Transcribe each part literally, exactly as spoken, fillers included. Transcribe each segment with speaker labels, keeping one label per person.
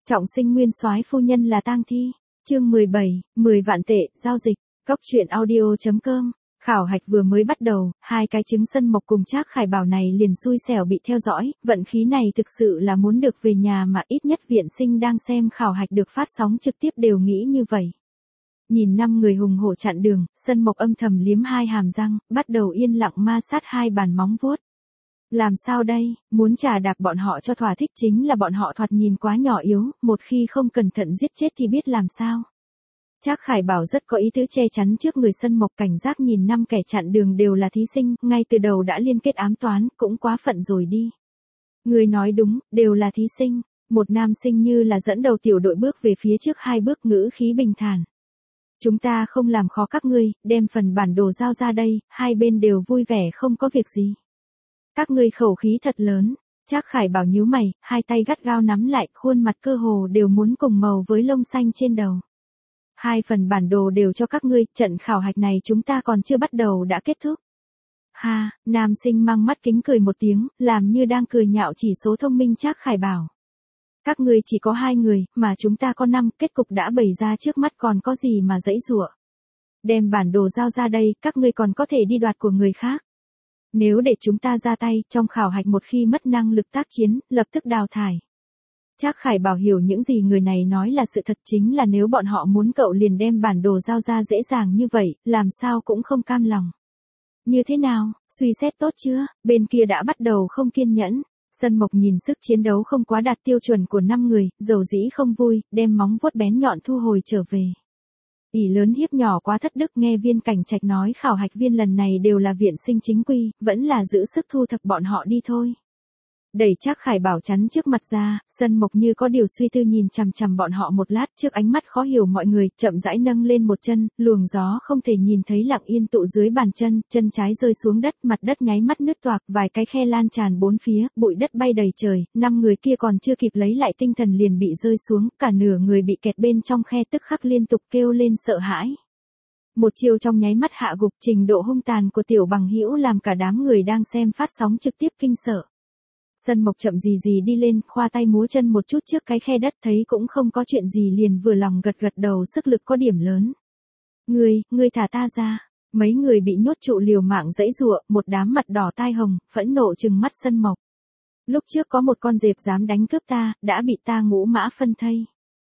Speaker 1: Trọng sinh nguyên soái phu nhân là tang thi. Chương mười bảy, mười vạn tệ, giao dịch. Góc truyện audio chấm com. Khảo hạch vừa mới bắt đầu, hai cái trứng Sân Mộc cùng Trác Khải Bảo này liền xui xẻo bị theo dõi, vận khí này thực sự là muốn được về nhà mà ít nhất viện sinh đang xem khảo hạch được phát sóng trực tiếp đều nghĩ như vậy. Nhìn năm người hùng hổ chặn đường, Sân Mộc âm thầm liếm hai hàm răng, bắt đầu yên lặng ma sát hai bàn móng vuốt. Làm sao đây, muốn trà đạp bọn họ cho thỏa thích chính là bọn họ thoạt nhìn quá nhỏ yếu, một khi không cẩn thận giết chết thì biết làm sao. Trác Khải Bảo rất có ý tứ che chắn trước người Sân Mộc, cảnh giác nhìn năm kẻ chặn đường đều là thí sinh, ngay từ đầu đã liên kết ám toán, cũng quá phận rồi đi. Người nói đúng, đều là thí sinh, một nam sinh như là dẫn đầu tiểu đội bước về phía trước hai bước, ngữ khí bình thản. Chúng ta không làm khó các ngươi, đem phần bản đồ giao ra đây, hai bên đều vui vẻ không có việc gì. Các ngươi khẩu khí thật lớn. Trác Khải Bảo nhíu mày, hai tay gắt gao nắm lại, khuôn mặt cơ hồ đều muốn cùng màu với lông xanh trên đầu. Hai phần bản đồ đều cho các ngươi, trận khảo hạch này chúng ta còn chưa bắt đầu đã kết thúc. Ha, nam sinh mang mắt kính cười một tiếng, làm như đang cười nhạo chỉ số thông minh Trác Khải Bảo. Các ngươi chỉ có hai người, mà chúng ta có năm, kết cục đã bày ra trước mắt còn có gì mà giãy giụa. Đem bản đồ giao ra đây, các ngươi còn có thể đi đoạt của người khác. Nếu để chúng ta ra tay, trong khảo hạch một khi mất năng lực tác chiến, lập tức đào thải. Trác Khải Bảo hiểu những gì người này nói là sự thật, chính là nếu bọn họ muốn cậu liền đem bản đồ giao ra dễ dàng như vậy, làm sao cũng không cam lòng. Như thế nào, suy xét tốt chưa, bên kia đã bắt đầu không kiên nhẫn. Sân Mộc nhìn sức chiến đấu không quá đạt tiêu chuẩn của năm người, dầu dĩ không vui, đem móng vuốt bén nhọn thu hồi trở về. ỷ lớn hiếp nhỏ quá thất đức, nghe Viên Cảnh Trạch nói khảo hạch viên lần này đều là viện sinh chính quy, vẫn là giữ sức thu thập bọn họ đi thôi. Đẩy Trác Khải Bảo chắn trước mặt ra, Sân Mộc như có điều suy tư nhìn chằm chằm bọn họ một lát, trước ánh mắt khó hiểu mọi người, chậm rãi nâng lên một chân, luồng gió không thể nhìn thấy lặng yên tụ dưới bàn chân, chân trái rơi xuống đất, mặt đất nháy mắt nứt toạc, vài cái khe lan tràn bốn phía, bụi đất bay đầy trời, năm người kia còn chưa kịp lấy lại tinh thần liền bị rơi xuống, cả nửa người bị kẹt bên trong khe, tức khắc liên tục kêu lên sợ hãi. Một chiêu trong nháy mắt hạ gục, trình độ hung tàn của tiểu bằng hữu làm cả đám người đang xem phát sóng trực tiếp kinh sợ. Sân Mộc chậm gì gì đi lên, khoa tay múa chân một chút trước cái khe đất, thấy cũng không có chuyện gì liền vừa lòng gật gật đầu, sức lực có điểm lớn. Ngươi, ngươi thả ta ra. Mấy người bị nhốt trụ liều mạng giãy giụa, một đám mặt đỏ tai hồng, phẫn nộ trừng mắt Sân Mộc. Lúc trước có một con dẹp dám đánh cướp ta, đã bị ta ngũ mã phân thây.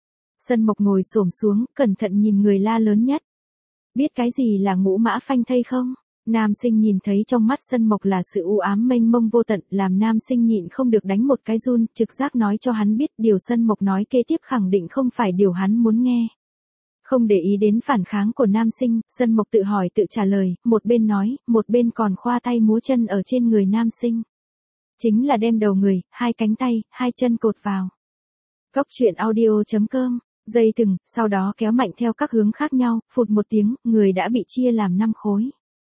Speaker 1: Sân Mộc ngồi xổm xuống, cẩn thận nhìn người la lớn nhất. Biết cái gì là ngũ mã phanh thây không? Nam sinh nhìn thấy trong mắt Sân Mộc là sự u ám mênh mông vô tận, làm nam sinh nhịn không được đánh một cái run, trực giác nói cho hắn biết điều Sân Mộc nói kế tiếp khẳng định không phải điều hắn muốn nghe. Không để ý đến phản kháng của nam sinh, Sân Mộc tự hỏi tự trả lời, một bên nói, một bên còn khoa tay múa chân ở trên người nam sinh. Chính là đem đầu người, hai cánh tay, hai chân cột vào. Góc truyện audio chấm com, dây thừng, sau đó kéo mạnh theo các hướng khác nhau, phụt một tiếng, người đã bị chia làm năm khối.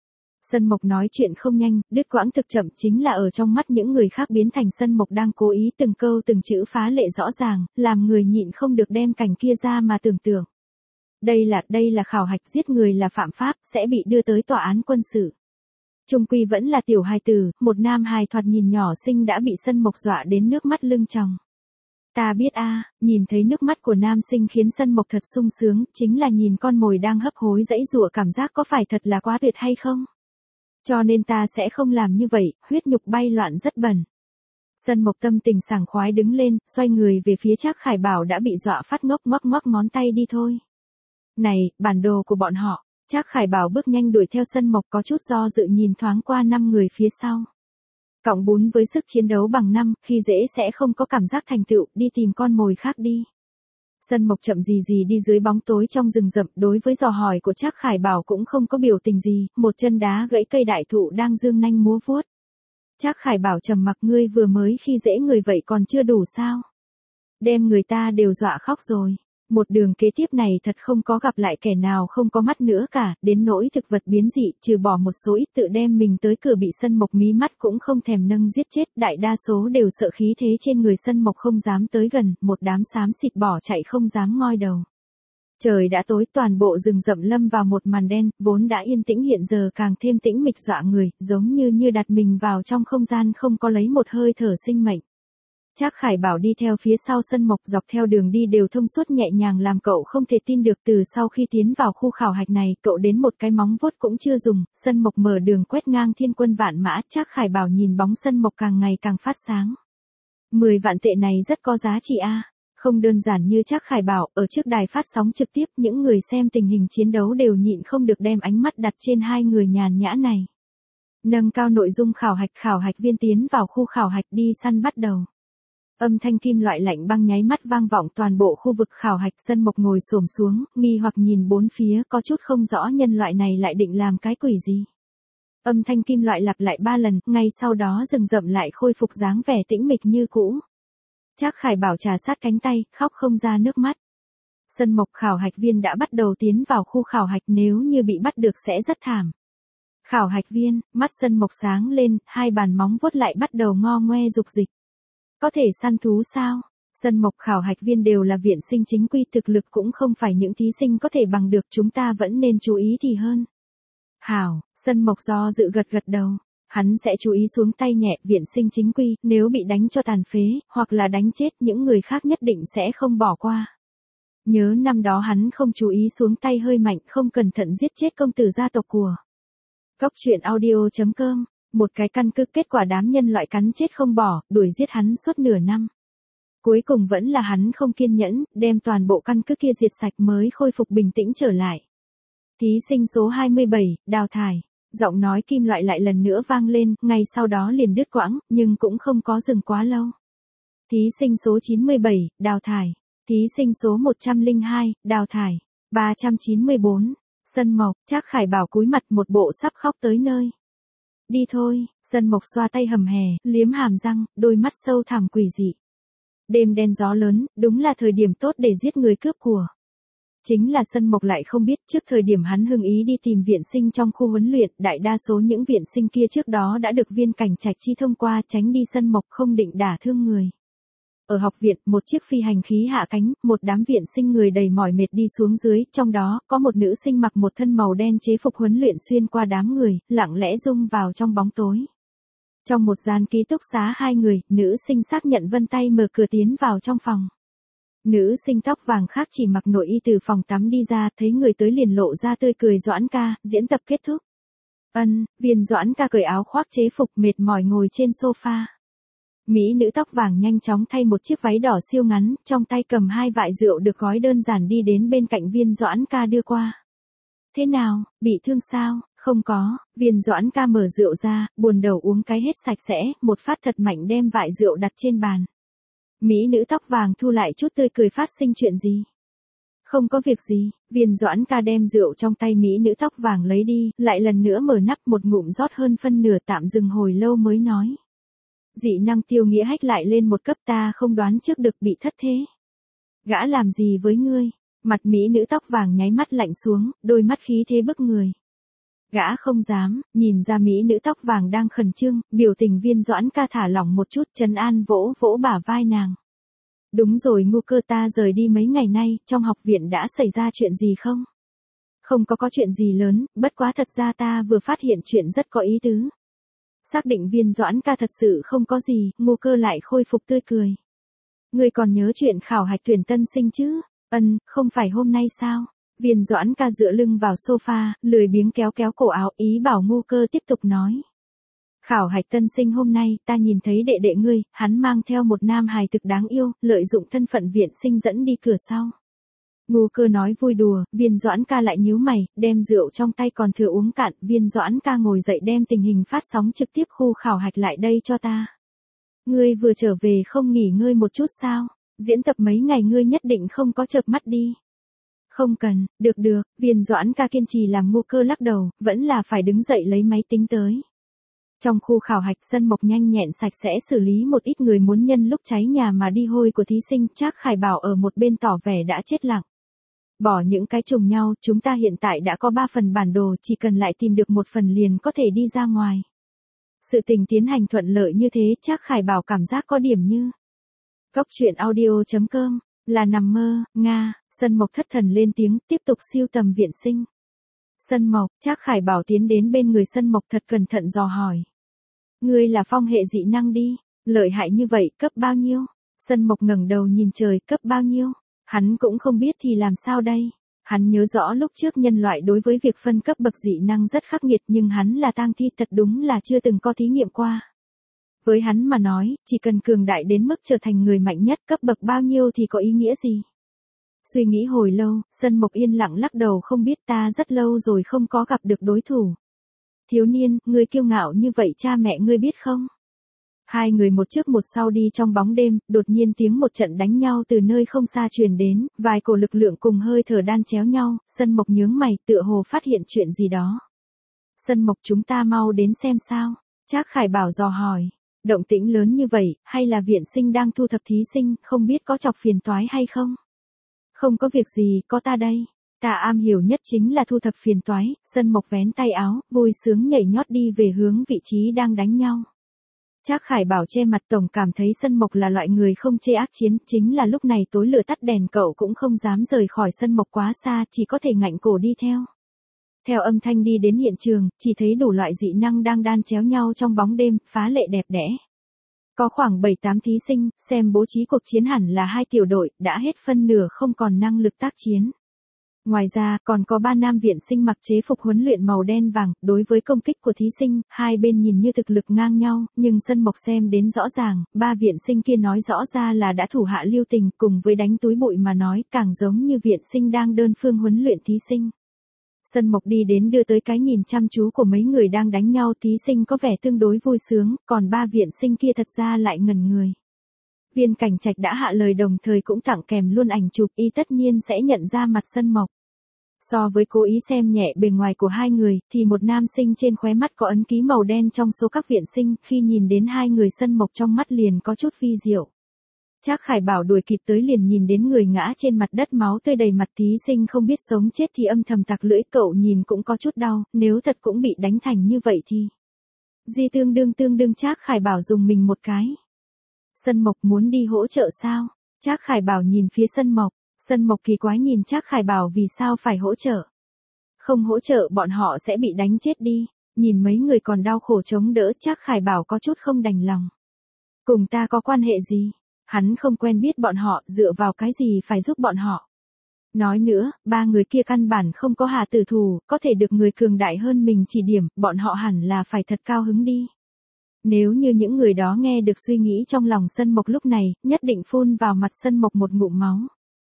Speaker 1: Sân Mộc nói chuyện không nhanh, đứt quãng thực chậm, chính là ở trong mắt những người khác biến thành Sân Mộc đang cố ý từng câu từng chữ phá lệ rõ ràng, làm người nhịn không được đem cảnh kia ra mà tưởng tượng. Đây là, đây là khảo hạch, giết người là phạm pháp, sẽ bị đưa tới tòa án quân sự. Trung quy vẫn là tiểu hài tử, một nam hài thoạt nhìn nhỏ xinh đã bị Sân Mộc dọa đến nước mắt lưng tròng. Ta biết a, nhìn thấy nước mắt của nam sinh khiến Sân Mộc thật sung sướng, chính là nhìn con mồi đang hấp hối giãy giụa, cảm giác có phải thật là quá tuyệt hay không? Cho nên ta sẽ không làm như vậy, huyết nhục bay loạn rất bẩn. Sân Mộc tâm tình sảng khoái đứng lên, xoay người về phía Trác Khải Bảo đã bị dọa phát ngốc, ngoắc ngoắc ngón tay đi thôi. Này, bản đồ của bọn họ. Trác Khải Bảo bước nhanh đuổi theo Sân Mộc, có chút do dự nhìn thoáng qua năm người phía sau. Cộng bốn với sức chiến đấu bằng năm, khi dễ sẽ không có cảm giác thành tựu, đi tìm con mồi khác đi. Sân Mộc chậm gì gì đi dưới bóng tối trong rừng rậm, đối với dò hỏi của Trác Khải Bảo cũng không có biểu tình gì, một chân đá gãy cây đại thụ đang dương nanh múa vuốt. Trác Khải Bảo trầm mặc, ngươi vừa mới khi dễ người vậy còn chưa đủ sao? Đem người ta đều dọa khóc rồi. Một đường kế tiếp này thật không có gặp lại kẻ nào không có mắt nữa cả, đến nỗi thực vật biến dị, trừ bỏ một số ít tự đem mình tới cửa bị Sân Mộc mí mắt cũng không thèm nâng giết chết, đại đa số đều sợ khí thế trên người Sân Mộc không dám tới gần, một đám xám xịt bỏ chạy không dám ngoi đầu. Trời đã tối, toàn bộ rừng rậm lâm vào một màn đen, vốn đã yên tĩnh hiện giờ càng thêm tĩnh mịch dọa người, giống như như đặt mình vào trong không gian không có lấy một hơi thở sinh mệnh. Trác Khải Bảo đi theo phía sau Sân Mộc, dọc theo đường đi đều thông suốt nhẹ nhàng làm cậu không thể tin được. Từ sau khi tiến vào khu khảo hạch này, cậu đến một cái móng vuốt cũng chưa dùng. Sân Mộc mở đường quét ngang thiên quân vạn mã. Trác Khải Bảo nhìn bóng Sân Mộc càng ngày càng phát sáng. mười vạn tệ này rất có giá trị a. Không đơn giản như Trác Khải Bảo, ở trước đài phát sóng trực tiếp, những người xem tình hình chiến đấu đều nhịn không được đem ánh mắt đặt trên hai người nhàn nhã này. Nâng cao nội dung khảo hạch, khảo hạch viên tiến vào khu khảo hạch, đi săn bắt đầu. Âm thanh kim loại lạnh băng nháy mắt vang vọng toàn bộ khu vực khảo hạch. Sân Mộc ngồi xổm xuống, nghi hoặc nhìn bốn phía, có chút không rõ nhân loại này lại định làm cái quỷ gì. Âm thanh kim loại lặp lại ba lần, ngay sau đó rừng rậm lại khôi phục dáng vẻ tĩnh mịch như cũ. Trác Khải Bảo trà sát cánh tay, khóc không ra nước mắt. Sân Mộc, khảo hạch viên đã bắt đầu tiến vào khu khảo hạch, nếu như bị bắt được sẽ rất thảm. Khảo hạch viên, mắt Sân Mộc sáng lên, hai bàn móng vuốt lại bắt đầu ngo ngoe dục dịch. Có thể săn thú sao? Sân Mộc, khảo hạch viên đều là viện sinh chính quy, thực lực cũng không phải những thí sinh có thể bằng được, chúng ta vẫn nên chú ý thì hơn. Hảo, Sân Mộc do dự gật gật đầu. Hắn sẽ chú ý xuống tay nhẹ, viện sinh chính quy, nếu bị đánh cho tàn phế, hoặc là đánh chết, những người khác nhất định sẽ không bỏ qua. Nhớ năm đó hắn không chú ý xuống tay hơi mạnh, không cẩn thận giết chết công tử gia tộc của. Cóc truyện audio chấm com, một cái căn cứ, kết quả đám nhân loại cắn chết không bỏ, đuổi giết hắn suốt nửa năm. Cuối cùng vẫn là hắn không kiên nhẫn, đem toàn bộ căn cứ kia diệt sạch mới khôi phục bình tĩnh trở lại. Thí sinh số hai mươi bảy, đào thải. Giọng nói kim loại lại lần nữa vang lên, ngay sau đó liền đứt quãng, nhưng cũng không có dừng quá lâu. Thí sinh số chín mươi bảy, đào thải. Thí sinh số một trăm lẻ hai, đào thải. ba trăm chín mươi bốn, Sân Mộc. Trác Khải Bảo cúi mặt một bộ sắp khóc tới nơi. Đi thôi. Sân Mộc xoa tay hầm hè, liếm hàm răng, đôi mắt sâu thẳm quỷ dị. Đêm đen gió lớn, đúng là thời điểm tốt để giết người cướp của. Chính là Sân Mộc lại không biết, trước thời điểm hắn hưng ý đi tìm viện sinh trong khu huấn luyện, đại đa số những viện sinh kia trước đó đã được viên cảnh trạch chi thông qua, tránh đi Sân Mộc, không định đả thương người. Ở học viện, một chiếc phi hành khí hạ cánh, một đám viện sinh người đầy mỏi mệt đi xuống dưới, trong đó có một nữ sinh mặc một thân màu đen chế phục huấn luyện xuyên qua đám người, lặng lẽ rung vào trong bóng tối. Trong một gian ký túc xá hai người, nữ sinh xác nhận vân tay mở cửa tiến vào trong phòng. Nữ sinh tóc vàng khác chỉ mặc nội y từ phòng tắm đi ra, thấy người tới liền lộ ra tươi cười. Doãn ca, diễn tập kết thúc. Ân, Viên Doãn ca cởi áo khoác chế phục, mệt mỏi ngồi trên sofa. Mỹ nữ tóc vàng nhanh chóng thay một chiếc váy đỏ siêu ngắn, trong tay cầm hai vại rượu được gói đơn giản đi đến bên cạnh Viên Doãn ca đưa qua. Thế nào, bị thương sao? Không có. Viên Doãn ca mở rượu ra, buồn đầu uống cái hết sạch sẽ, một phát thật mạnh đem vại rượu đặt trên bàn. Mỹ nữ tóc vàng thu lại chút tươi cười, phát sinh chuyện gì? Không có việc gì. Viên Doãn ca đem rượu trong tay Mỹ nữ tóc vàng lấy đi, lại lần nữa mở nắp một ngụm rót hơn phân nửa, tạm dừng hồi lâu mới nói. Dị năng Tiêu Nghĩa hách lại lên một cấp, ta không đoán trước được, bị thất thế. Gã làm gì với ngươi? Mặt Mỹ nữ tóc vàng nháy mắt lạnh xuống, đôi mắt khí thế bức người. Gã không dám. Nhìn ra Mỹ nữ tóc vàng đang khẩn trương, biểu tình Viên Doãn ca thả lỏng một chút, trấn an vỗ vỗ bả vai nàng. Đúng rồi ngu cơ, ta rời đi mấy ngày nay, trong học viện đã xảy ra chuyện gì không? Không có có chuyện gì lớn, bất quá thật ra ta vừa phát hiện chuyện rất có ý tứ. Xác định Viên Doãn ca thật sự không có gì, ngu cơ lại khôi phục tươi cười. Ngươi còn nhớ chuyện khảo hạch tuyển tân sinh chứ? Ân, không phải hôm nay sao? Viên Doãn ca dựa lưng vào sofa, lười biếng kéo kéo cổ áo, ý bảo ngu cơ tiếp tục nói. Khảo hạch tân sinh hôm nay, ta nhìn thấy đệ đệ ngươi, hắn mang theo một nam hài thực đáng yêu, lợi dụng thân phận viện sinh dẫn đi cửa sau. Ngu cơ nói vui đùa, Viên Doãn ca lại nhíu mày, đem rượu trong tay còn thừa uống cạn. Viên Doãn ca ngồi dậy đem tình hình phát sóng trực tiếp khu khảo hạch lại đây cho ta. Ngươi vừa trở về không nghỉ ngơi một chút sao? Diễn tập mấy ngày ngươi nhất định không có chợp mắt đi. Không cần, được được. Viên Doãn ca kiên trì làm ngu cơ lắc đầu, vẫn là phải đứng dậy lấy máy tính tới. Trong khu khảo hạch, Sân Mộc nhanh nhẹn sạch sẽ xử lý một ít người muốn nhân lúc cháy nhà mà đi hôi của thí sinh. Trác Khải Bảo ở một bên tỏ vẻ đã chết lặng. Bỏ những cái trùng nhau, chúng ta hiện tại đã có ba phần bản đồ, chỉ cần lại tìm được một phần liền có thể đi ra ngoài. Sự tình tiến hành thuận lợi như thế, Trác Khải Bảo cảm giác có điểm như. Cóc truyện audio chấm com, là nằm mơ, Nga. Sân Mộc thất thần lên tiếng, tiếp tục siêu tầm viện sinh. Sân Mộc, Trác Khải Bảo tiến đến bên người Sân Mộc thật cẩn thận dò hỏi. Ngươi là phong hệ dị năng đi, lợi hại như vậy, cấp bao nhiêu? Sân Mộc ngẩng đầu nhìn trời, cấp bao nhiêu? Hắn cũng không biết thì làm sao đây? Hắn nhớ rõ lúc trước nhân loại đối với việc phân cấp bậc dị năng rất khắc nghiệt, nhưng hắn là tang thi thật đúng là chưa từng có thí nghiệm qua. Với hắn mà nói, chỉ cần cường đại đến mức trở thành người mạnh nhất, cấp bậc bao nhiêu thì có ý nghĩa gì? Suy nghĩ hồi lâu, Sân Mộc yên lặng lắc đầu, không biết, ta rất lâu rồi không có gặp được đối thủ. Thiếu niên, ngươi kiêu ngạo như vậy cha mẹ ngươi biết không? Hai người một trước một sau đi trong bóng đêm, đột nhiên tiếng một trận đánh nhau từ nơi không xa truyền đến, vài cổ lực lượng cùng hơi thở đan chéo nhau, Sân Mộc nhướng mày, tựa hồ phát hiện chuyện gì đó. Sân Mộc, chúng ta mau đến xem sao? Trác Khải Bảo dò hỏi. Động tĩnh lớn như vậy, hay là viện sinh đang thu thập thí sinh, không biết có chọc phiền toái hay không? Không có việc gì, có ta đây. Ta am hiểu nhất chính là thu thập phiền toái. Sân Mộc vén tay áo, vui sướng nhảy nhót đi về hướng vị trí đang đánh nhau. Trác Khải Bảo che mặt, tổng cảm thấy Sân Mộc là loại người không chê ác chiến, chính là lúc này tối lửa tắt đèn cậu cũng không dám rời khỏi Sân Mộc quá xa, chỉ có thể ngạnh cổ đi theo. Theo âm thanh đi đến hiện trường, chỉ thấy đủ loại dị năng đang đan chéo nhau trong bóng đêm, phá lệ đẹp đẽ. Có khoảng bảy tám thí sinh, xem bố trí cuộc chiến hẳn là hai tiểu đội, đã hết phân nửa không còn năng lực tác chiến. Ngoài ra, còn có ba nam viện sinh mặc chế phục huấn luyện màu đen vàng, đối với công kích của thí sinh, hai bên nhìn như thực lực ngang nhau, nhưng Sân Mộc xem đến rõ ràng, ba viện sinh kia nói rõ ra là đã thủ hạ lưu tình, cùng với đánh túi bụi mà nói, càng giống như viện sinh đang đơn phương huấn luyện thí sinh. Sân Mộc đi đến đưa tới cái nhìn chăm chú của mấy người đang đánh nhau, thí sinh có vẻ tương đối vui sướng, còn ba viện sinh kia thật ra lại ngẩn người. Viên Cảnh Trạch đã hạ lời đồng thời cũng tặng kèm luôn ảnh chụp, y tất nhiên sẽ nhận ra mặt Sân Mộc. So với cố ý xem nhẹ bề ngoài của hai người, thì một nam sinh trên khóe mắt có ấn ký màu đen trong số các viện sinh, khi nhìn đến hai người Sân Mộc trong mắt liền có chút vi diệu. Trác Khải Bảo đuổi kịp tới liền nhìn đến người ngã trên mặt đất, máu tươi đầy mặt, thí sinh không biết sống chết thì âm thầm tặc lưỡi, cậu nhìn cũng có chút đau, nếu thật cũng bị đánh thành như vậy thì... Di tương đương tương đương. Trác Khải Bảo dùng mình một cái. Sân Mộc muốn đi hỗ trợ sao? Trác Khải Bảo nhìn phía Sân Mộc. Sân Mộc kỳ quái nhìn Trác Khải Bảo, vì sao phải hỗ trợ? Không hỗ trợ bọn họ sẽ bị đánh chết đi. Nhìn mấy người còn đau khổ chống đỡ, Trác Khải Bảo có chút không đành lòng. Cùng ta có quan hệ gì? Hắn không quen biết bọn họ, dựa vào cái gì phải giúp bọn họ. Nói nữa, ba người kia căn bản không có hạ tử thủ, có thể được người cường đại hơn mình chỉ điểm, bọn họ hẳn là phải thật cao hứng đi. Nếu như những người đó nghe được suy nghĩ trong lòng Sân Mộc lúc này, nhất định phun vào mặt Sân Mộc một ngụm máu.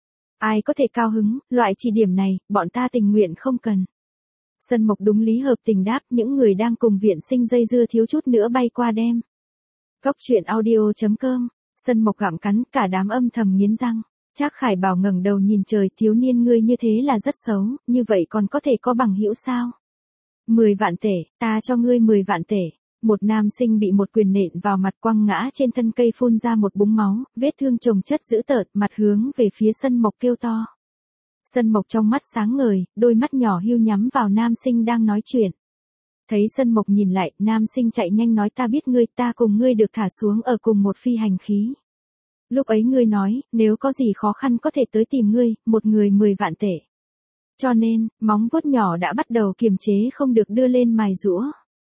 Speaker 1: Ai có thể cao hứng, loại chỉ điểm này, bọn ta tình nguyện không cần. Sân Mộc đúng lý hợp tình đáp, những người đang cùng viện sinh dây dưa thiếu chút nữa bay qua đem. Góc truyện audio chấm com. Sân Mộc gặm cắn, cả đám âm thầm nghiến răng. Trác Khải Bảo ngẩng đầu nhìn trời, thiếu niên ngươi như thế là rất xấu, như vậy còn có thể có bằng hữu sao? Mười vạn tể, ta cho ngươi mười vạn tể. Một nam sinh bị một quyền nện vào mặt, quăng ngã trên thân cây, phun ra một búng máu, vết thương chồng chất dữ tợn, mặt hướng về phía Sân Mộc kêu to. Sân Mộc trong mắt sáng ngời, đôi mắt nhỏ hiu nhắm vào nam sinh đang nói chuyện. Thấy Sân Mộc nhìn lại, nam sinh chạy nhanh nói, ta biết ngươi, ta cùng ngươi được thả xuống ở cùng một phi hành khí. Lúc ấy ngươi nói, nếu có gì khó khăn có thể tới tìm ngươi, một người mười vạn tể. Cho nên, móng vuốt nhỏ đã bắt đầu kiềm chế không được đưa lên mài giũa.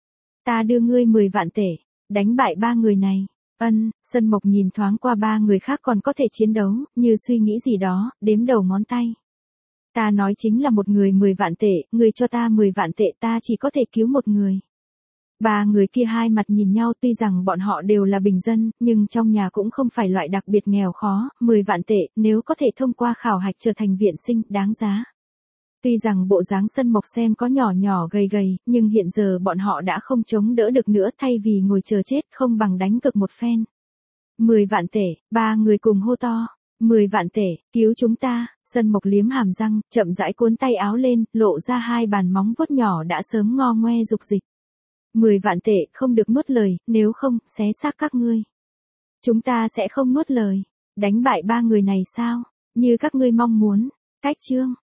Speaker 1: Ta đưa ngươi mười vạn tể, đánh bại ba người này. Ân, Sân Mộc nhìn thoáng qua ba người khác còn có thể chiến đấu, như suy nghĩ gì đó, đếm đầu ngón tay. Ta nói chính là một người mười vạn tệ, người cho ta mười vạn tệ, ta chỉ có thể cứu một người. Ba người kia hai mặt nhìn nhau, tuy rằng bọn họ đều là bình dân, nhưng trong nhà cũng không phải loại đặc biệt nghèo khó, mười vạn tệ, nếu có thể thông qua khảo hạch trở thành viện sinh, đáng giá. Tuy rằng bộ dáng Sân Mộc xem có nhỏ nhỏ gầy gầy, nhưng hiện giờ bọn họ đã không chống đỡ được nữa, thay vì ngồi chờ chết không bằng đánh cược một phen. Mười vạn tệ, ba người cùng hô to. Mười vạn tể, cứu chúng ta. Sân Mộc liếm hàm răng, chậm rãi cuốn tay áo lên, lộ ra hai bàn móng vuốt nhỏ đã sớm ngo ngoe dục dịch. Mười vạn tể, không được nuốt lời, nếu không, xé xác các ngươi. Chúng ta sẽ không nuốt lời. Đánh bại ba người này sao? Như các ngươi mong muốn. Cách chương.